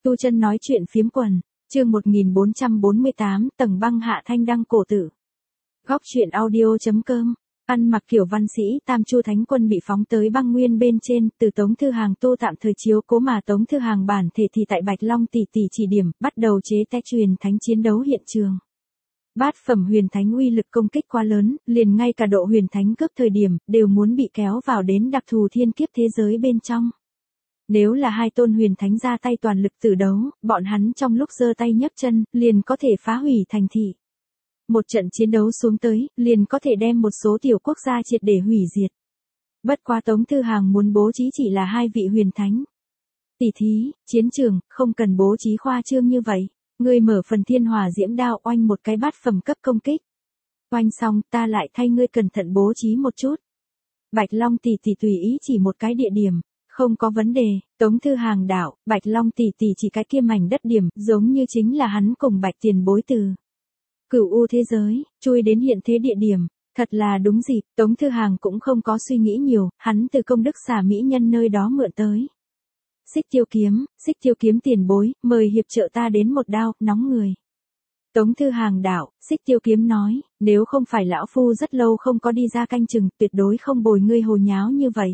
Tu chân nói chuyện phiếm quần, chương 1448, Tầng Băng hạ thanh đăng cổ tử. Góc truyện audio.com. Ăn mặc kiểu văn sĩ Tam Chu Thánh Quân bị phóng tới băng nguyên bên trên, từ Tống Thư Hàng tu tạm thời chiếu cố mà Tống Thư Hàng bản thể thì tại Bạch Long tỷ tỷ chỉ điểm, bắt đầu chế te truyền thánh chiến đấu hiện trường. Bát phẩm huyền thánh uy lực công kích quá lớn, liền ngay cả độ huyền thánh cướp thời điểm, đều muốn bị kéo vào đến đặc thù thiên kiếp thế giới bên trong. Nếu là hai tôn huyền thánh ra tay toàn lực tử đấu, bọn hắn trong lúc giơ tay nhấc chân, liền có thể phá hủy thành thị. Một trận chiến đấu xuống tới, liền có thể đem một số tiểu quốc gia triệt để hủy diệt. Bất quá Tống Thư Hàng muốn bố trí chỉ là hai vị huyền thánh. Tỷ thí, chiến trường, không cần bố trí khoa trương như vậy. Ngươi mở phần thiên hỏa diễm đao oanh một cái bát phẩm cấp công kích. Oanh xong, ta lại thay ngươi cẩn thận bố trí một chút. Bạch Long tỷ tỷ tùy ý chỉ một cái địa điểm. Không có vấn đề, Tống Thư Hàng đạo, Bạch Long tỷ tỷ chỉ cái kia mảnh đất điểm, giống như chính là hắn cùng Bạch Tiền Bối từ Cửu U thế giới, chui đến hiện thế địa điểm, thật là đúng dịp, Tống Thư Hàng cũng không có suy nghĩ nhiều, hắn từ công đức xà mỹ nhân nơi đó mượn tới. Xích tiêu kiếm tiền bối, mời hiệp trợ ta đến một đao, nóng người. Tống Thư Hàng đạo, Xích tiêu kiếm nói, nếu không phải lão phu rất lâu không có đi ra canh chừng, tuyệt đối không bồi ngươi hồ nháo như vậy.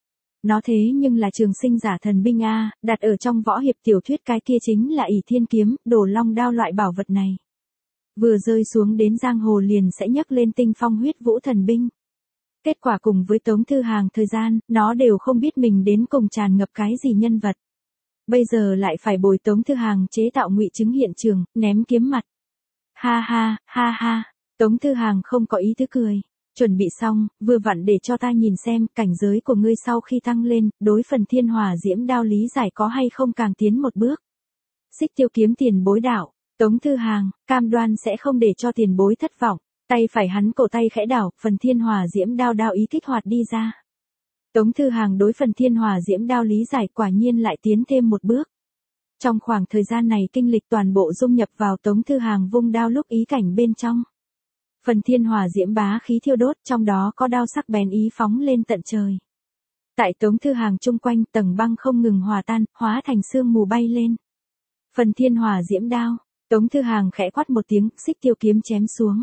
Nó thế nhưng là trường sinh giả thần binh A, đặt ở trong võ hiệp tiểu thuyết cái kia chính là ỷ thiên kiếm, đổ long đao loại bảo vật này. Vừa rơi xuống đến giang hồ liền sẽ nhấc lên tinh phong huyết vũ thần binh. Kết quả cùng với Tống Thư Hàng thời gian, nó đều không biết mình đến cùng tràn ngập cái gì nhân vật. Bây giờ lại phải bồi Tống Thư Hàng chế tạo ngụy chứng hiện trường, ném kiếm mặt. Ha ha, Tống Thư Hàng không có ý tứ cười. Chuẩn bị xong, vừa vặn để cho ta nhìn xem, cảnh giới của ngươi sau khi tăng lên, đối phần thiên hỏa diễm đao lý giải có hay không càng tiến một bước. Xích tiêu kiếm tiền bối đạo, Tống Thư Hàng, cam đoan sẽ không để cho tiền bối thất vọng, tay phải hắn cổ tay khẽ đảo, phần thiên hỏa diễm đao đao ý kích hoạt đi ra. Tống Thư Hàng đối phần thiên hỏa diễm đao lý giải quả nhiên lại tiến thêm một bước. Trong khoảng thời gian này kinh lịch toàn bộ dung nhập vào Tống Thư Hàng vung đao lúc ý cảnh bên trong. Phần thiên hỏa diễm bá khí thiêu đốt, trong đó có đao sắc bén ý phóng lên tận trời. Tại Tống Thư Hàng chung quanh, tầng băng không ngừng hòa tan, hóa thành sương mù bay lên. Phần thiên hỏa diễm đao, Tống Thư Hàng khẽ quát một tiếng, xích tiêu kiếm chém xuống.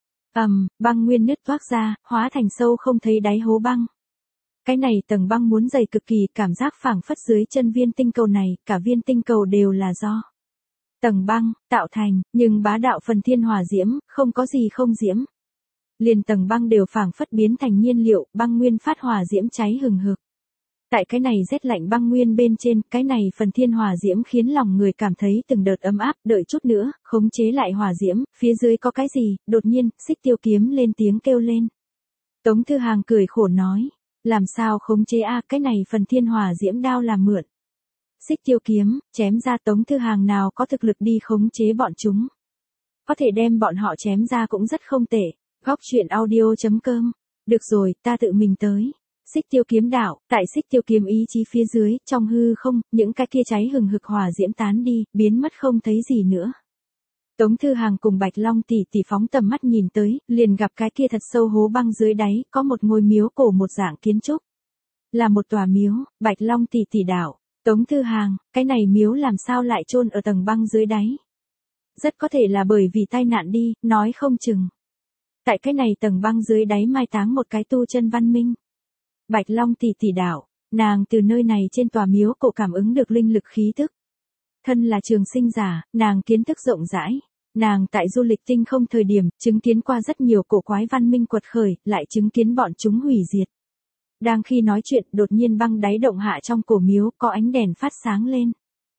Băng nguyên nứt toác ra, hóa thành sâu không thấy đáy hố băng. Cái này tầng băng muốn dày cực kỳ, cảm giác phảng phất dưới chân viên tinh cầu này, cả viên tinh cầu đều là do tầng băng tạo thành, nhưng bá đạo phần thiên hỏa diễm, không có gì không diễm. Liền tầng băng đều phảng phất biến thành nhiên liệu, băng nguyên phát hỏa diễm cháy hừng hực. Tại cái này rét lạnh băng nguyên bên trên, cái này phần thiên hỏa diễm khiến lòng người cảm thấy từng đợt ấm áp, đợi chút nữa, khống chế lại hỏa diễm, phía dưới có cái gì, đột nhiên, xích tiêu kiếm lên tiếng kêu lên. Tống Thư Hàng cười khổ nói, làm sao khống chế cái này phần thiên hỏa diễm đao là mượn. Xích tiêu kiếm, chém ra Tống Thư Hàng nào có thực lực đi khống chế bọn chúng. Có thể đem bọn họ chém ra cũng rất không tệ. Góc truyện audio.com. Được rồi, ta tự mình tới. Xích tiêu kiếm đạo, tại xích tiêu kiếm ý chí phía dưới, trong hư không, những cái kia cháy hừng hực hỏa diễm tán đi, biến mất không thấy gì nữa. Tống Thư Hàng cùng Bạch Long tỷ tỷ phóng tầm mắt nhìn tới, liền gặp cái kia thật sâu hố băng dưới đáy, có một ngôi miếu cổ một dạng kiến trúc. Là một tòa miếu, Bạch Long tỷ tỷ đạo. Tống Thư Hàng, cái này miếu làm sao lại chôn ở tầng băng dưới đáy? Rất có thể là bởi vì tai nạn đi, nói không chừng. Tại cái này tầng băng dưới đáy mai táng một cái tu chân văn minh. Bạch Long tỷ tỷ đạo, nàng từ nơi này trên tòa miếu cổ cảm ứng được linh lực khí tức. Thân là trường sinh giả, nàng kiến thức rộng rãi. Nàng tại du lịch tinh không thời điểm, chứng kiến qua rất nhiều cổ quái văn minh quật khởi, lại chứng kiến bọn chúng hủy diệt. Đang khi nói chuyện, đột nhiên băng đáy động hạ trong cổ miếu, có ánh đèn phát sáng lên.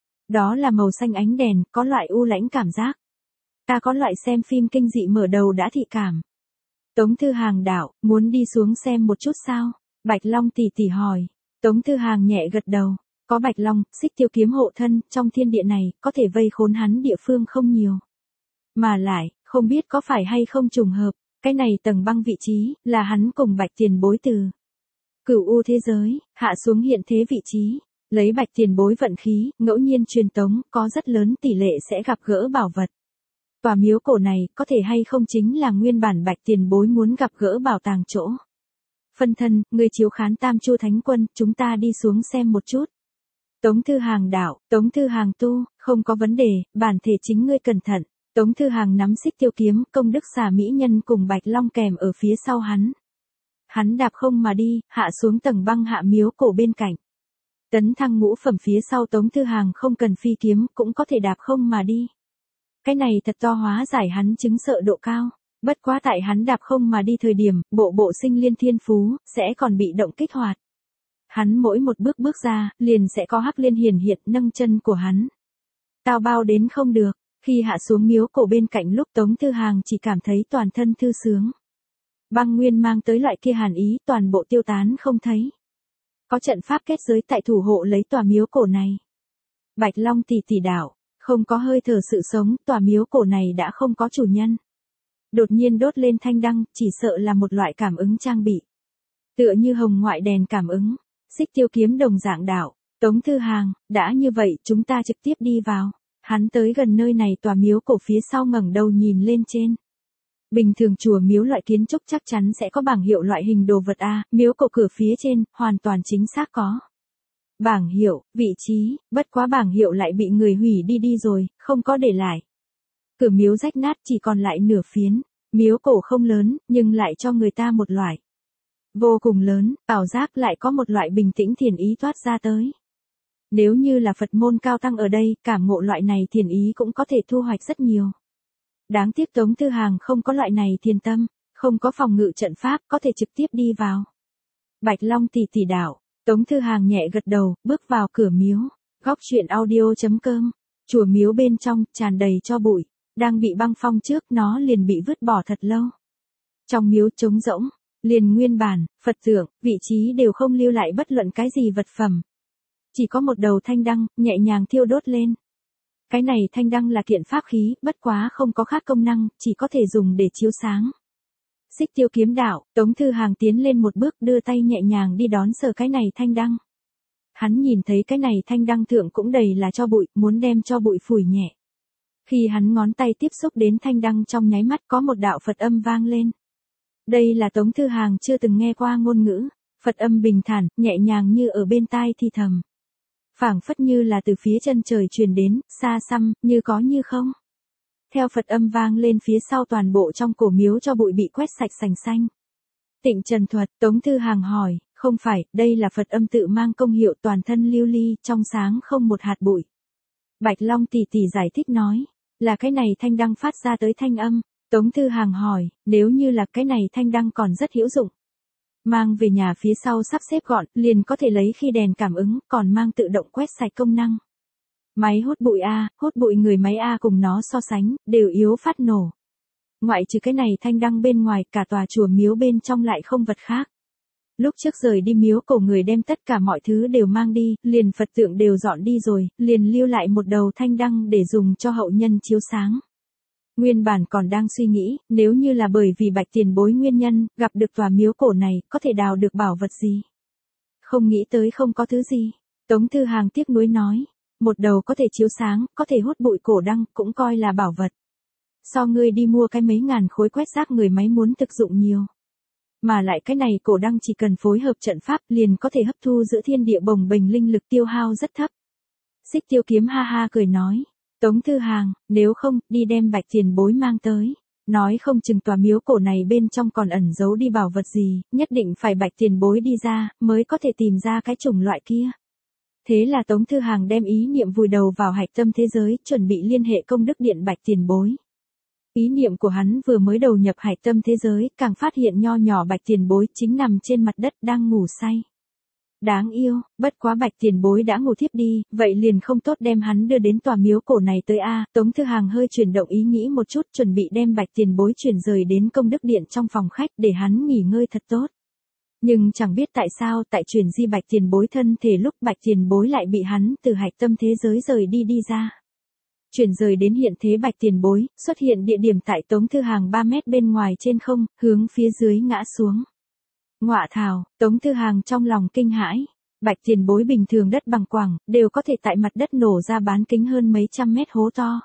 Đó là màu xanh ánh đèn, có loại u lãnh cảm giác. Ta có loại xem phim kinh dị mở đầu đã thị cảm. Tống Thư Hàng đạo, muốn đi xuống xem một chút sao? Bạch Long tỷ tỷ hỏi. Tống Thư Hàng nhẹ gật đầu. Có Bạch Long, xích tiêu kiếm hộ thân, trong thiên địa này, có thể vây khốn hắn địa phương không nhiều. Mà lại, không biết có phải hay không trùng hợp, cái này tầng băng vị trí, là hắn cùng Bạch Tiền Bối từ Cửu U thế giới, hạ xuống hiện thế vị trí, lấy Bạch Tiền Bối vận khí, ngẫu nhiên truyền tống, có rất lớn tỷ lệ sẽ gặp gỡ bảo vật. Tòa miếu cổ này, có thể hay không chính là nguyên bản Bạch Tiền Bối muốn gặp gỡ bảo tàng chỗ. Phân thân, người chiếu khán Tam Chu Thánh Quân, chúng ta đi xuống xem một chút. Tống Thư Hàng đạo, Tống Thư Hàng tu, không có vấn đề, bản thể chính ngươi cẩn thận. Tống Thư Hàng nắm xích tiêu kiếm, công đức xà mỹ nhân cùng Bạch Long kèm ở phía sau hắn. Hắn đạp không mà đi, hạ xuống tầng băng hạ miếu cổ bên cạnh. Tấn thăng ngũ phẩm phía sau Tống Thư Hàng không cần phi kiếm, cũng có thể đạp không mà đi. Cái này thật to hóa giải hắn chứng sợ độ cao. Bất quá tại hắn đạp không mà đi thời điểm, bộ sinh liên thiên phú, sẽ còn bị động kích hoạt. Hắn mỗi một bước ra, liền sẽ có hắc liên hiển hiện nâng chân của hắn. Tao bao đến không được, khi hạ xuống miếu cổ bên cạnh lúc Tống Thư Hàng chỉ cảm thấy toàn thân thư sướng. Băng nguyên mang tới loại kia hàn ý toàn bộ tiêu tán không thấy. Có trận pháp kết giới tại thủ hộ lấy tòa miếu cổ này. Bạch Long tỷ tỷ đạo, không có hơi thở sự sống, tòa miếu cổ này đã không có chủ nhân. Đột nhiên đốt lên thanh đăng, chỉ sợ là một loại cảm ứng trang bị. Tựa như hồng ngoại đèn cảm ứng, xích tiêu kiếm đồng dạng đạo, Tống Thư Hàng, đã như vậy chúng ta trực tiếp đi vào. Hắn tới gần nơi này tòa miếu cổ phía sau ngẩng đầu nhìn lên trên. Bình thường chùa miếu loại kiến trúc chắc chắn sẽ có bảng hiệu loại hình đồ vật A, miếu cổ cửa phía trên, hoàn toàn chính xác có. Bảng hiệu, vị trí, bất quá bảng hiệu lại bị người hủy đi rồi, không có để lại. Cửa miếu rách nát chỉ còn lại nửa phiến, miếu cổ không lớn, nhưng lại cho người ta một loại vô cùng lớn, ảo giác lại có một loại bình tĩnh thiền ý toát ra tới. Nếu như là Phật môn cao tăng ở đây, cảm ngộ loại này thiền ý cũng có thể thu hoạch rất nhiều. Đáng tiếc Tống Thư Hàng không có loại này thiền tâm, không có phòng ngự trận pháp, có thể trực tiếp đi vào. Bạch Long tỷ tỷ đạo, Tống Thư Hàng nhẹ gật đầu, bước vào cửa miếu. Góc truyện audio.com, chùa miếu bên trong, tràn đầy cho bụi, đang bị băng phong trước, nó liền bị vứt bỏ thật lâu. Trong miếu trống rỗng, liền nguyên bản, Phật tượng, vị trí đều không lưu lại bất luận cái gì vật phẩm. Chỉ có một đầu thanh đăng, nhẹ nhàng thiêu đốt lên. Cái này thanh đăng là kiện pháp khí, bất quá không có khác công năng, chỉ có thể dùng để chiếu sáng. Xích tiêu kiếm đạo, Tống Thư Hàng tiến lên một bước đưa tay nhẹ nhàng đi đón sờ cái này thanh đăng. Hắn nhìn thấy cái này thanh đăng thượng cũng đầy là cho bụi, muốn đem cho bụi phủi nhẹ. Khi hắn ngón tay tiếp xúc đến thanh đăng trong nháy mắt có một đạo Phật âm vang lên. Đây là Tống Thư Hàng chưa từng nghe qua ngôn ngữ, Phật âm bình thản, nhẹ nhàng như ở bên tai thì thầm. Phảng phất như là từ phía chân trời truyền đến, xa xăm, như có như không. Theo Phật âm vang lên phía sau toàn bộ trong cổ miếu cho bụi bị quét sạch sành xanh. Tịnh trần thuật, Tống Thư Hàng hỏi, không phải, đây là Phật âm tự mang công hiệu toàn thân lưu ly, trong sáng không một hạt bụi. Bạch Long tỷ tỷ giải thích nói, là cái này thanh đăng phát ra tới thanh âm. Tống Thư Hàng hỏi, nếu như là cái này thanh đăng còn rất hữu dụng. Mang về nhà phía sau sắp xếp gọn, liền có thể lấy khi đèn cảm ứng, còn mang tự động quét sạch công năng. Máy hút bụi A, hút bụi người máy A cùng nó so sánh, đều yếu phát nổ. Ngoại trừ cái này thanh đăng bên ngoài, cả tòa chùa miếu bên trong lại không vật khác. Lúc trước rời đi miếu cổ người đem tất cả mọi thứ đều mang đi, liền Phật tượng đều dọn đi rồi, liền lưu lại một đầu thanh đăng để dùng cho hậu nhân chiếu sáng. Nguyên bản còn đang suy nghĩ, nếu như là bởi vì Bạch tiền bối nguyên nhân, gặp được tòa miếu cổ này, có thể đào được bảo vật gì. Không nghĩ tới không có thứ gì. Tống Thư Hàng tiếc nuối nói, một đầu có thể chiếu sáng, có thể hút bụi cổ đăng, cũng coi là bảo vật. So ngươi đi mua cái mấy ngàn khối quét rác người máy muốn thực dụng nhiều. Mà lại cái này cổ đăng chỉ cần phối hợp trận pháp liền có thể hấp thu giữa thiên địa bồng bềnh linh lực tiêu hao rất thấp. Xích tiêu kiếm ha ha cười nói. Tống Thư Hàng, nếu không, đi đem Bạch tiền bối mang tới. Nói không chừng tòa miếu cổ này bên trong còn ẩn giấu đi bảo vật gì, nhất định phải Bạch tiền bối đi ra, mới có thể tìm ra cái chủng loại kia. Thế là Tống Thư Hàng đem ý niệm vùi đầu vào hạch tâm thế giới, chuẩn bị liên hệ công đức điện Bạch tiền bối. Ý niệm của hắn vừa mới đầu nhập hạch tâm thế giới, càng phát hiện nho nhỏ Bạch tiền bối chính nằm trên mặt đất đang ngủ say. Đáng yêu, bất quá Bạch tiền bối đã ngủ thiếp đi, vậy liền không tốt đem hắn đưa đến tòa miếu cổ này tới A. Tống Thư Hàng hơi chuyển động ý nghĩ một chút, chuẩn bị đem Bạch tiền bối chuyển rời đến công đức điện trong phòng khách để hắn nghỉ ngơi thật tốt. Nhưng chẳng biết tại sao tại chuyển di Bạch tiền bối thân thể lúc Bạch tiền bối lại bị hắn từ hạch tâm thế giới rời đi ra. Chuyển rời đến hiện thế Bạch tiền bối, xuất hiện địa điểm tại Tống Thư Hàng 3 mét bên ngoài trên không, hướng phía dưới ngã xuống. Ngọa thảo, Tống Thư Hàng trong lòng kinh hãi. Bạch tiền bối bình thường đất bằng quảng, đều có thể tại mặt đất nổ ra bán kính hơn mấy trăm mét hố to.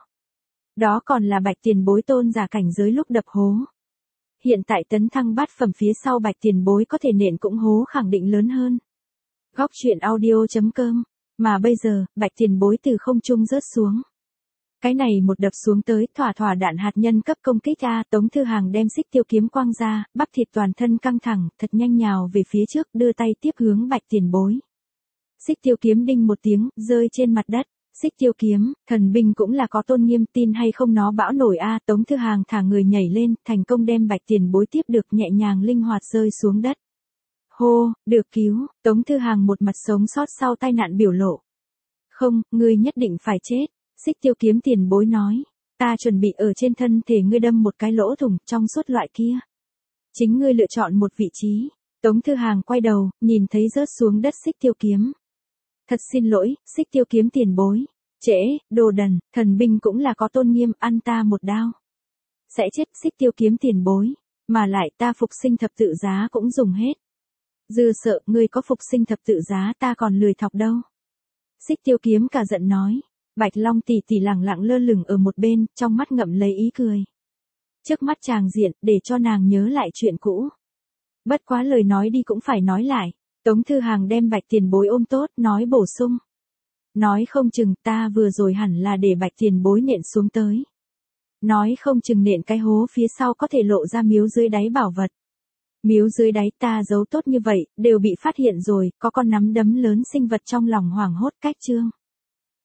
Đó còn là Bạch tiền bối tôn giả cảnh giới lúc đập hố. Hiện tại tấn thăng bát phẩm phía sau Bạch tiền bối có thể nện cũng hố khẳng định lớn hơn. Góc truyện audio.com Mà bây giờ, Bạch tiền bối từ không trung rớt xuống. Cái này một đập xuống tới, thỏa thỏa đạn hạt nhân cấp công kích a. Tống Thư Hàng đem xích tiêu kiếm quang ra, bắp thịt toàn thân căng thẳng, thật nhanh nhào về phía trước, đưa tay tiếp hướng Bạch tiền bối. Xích tiêu kiếm đinh một tiếng, rơi trên mặt đất. Xích tiêu kiếm, thần binh cũng là có tôn nghiêm, tin hay không nó bão nổi a. Tống Thư Hàng thả người nhảy lên, thành công đem Bạch tiền bối tiếp được, nhẹ nhàng linh hoạt rơi xuống đất. Hô, được cứu. Tống Thư Hàng một mặt sống sót sau tai nạn biểu lộ. Không, ngươi nhất định phải chết. Xích tiêu kiếm tiền bối nói. Ta chuẩn bị ở trên thân thể ngươi đâm một cái lỗ thủng trong suốt loại kia. Chính ngươi lựa chọn một vị trí. Tống Thư Hàng quay đầu, nhìn thấy rớt xuống đất xích tiêu kiếm. Thật xin lỗi, xích tiêu kiếm tiền bối. Trễ, đồ đần, thần binh cũng là có tôn nghiêm, ăn ta một đao. Sẽ chết xích tiêu kiếm tiền bối. Mà lại ta phục sinh thập tự giá cũng dùng hết. Dư sợ, ngươi có phục sinh thập tự giá ta còn lười thọc đâu. Xích tiêu kiếm cả giận nói. Bạch Long tỷ tỷ lẳng lặng lơ lửng ở một bên, trong mắt ngậm lấy ý cười. Trước mắt chàng diện, để cho nàng nhớ lại chuyện cũ. Bất quá lời nói đi cũng phải nói lại. Tống Thư Hàng đem Bạch tiền bối ôm tốt, nói bổ sung. Nói không chừng ta vừa rồi hẳn là để Bạch tiền bối nện xuống tới. Nói không chừng nện cái hố phía sau có thể lộ ra miếu dưới đáy bảo vật. Miếu dưới đáy ta giấu tốt như vậy, đều bị phát hiện rồi, có con nắm đấm lớn sinh vật trong lòng hoảng hốt cách chương.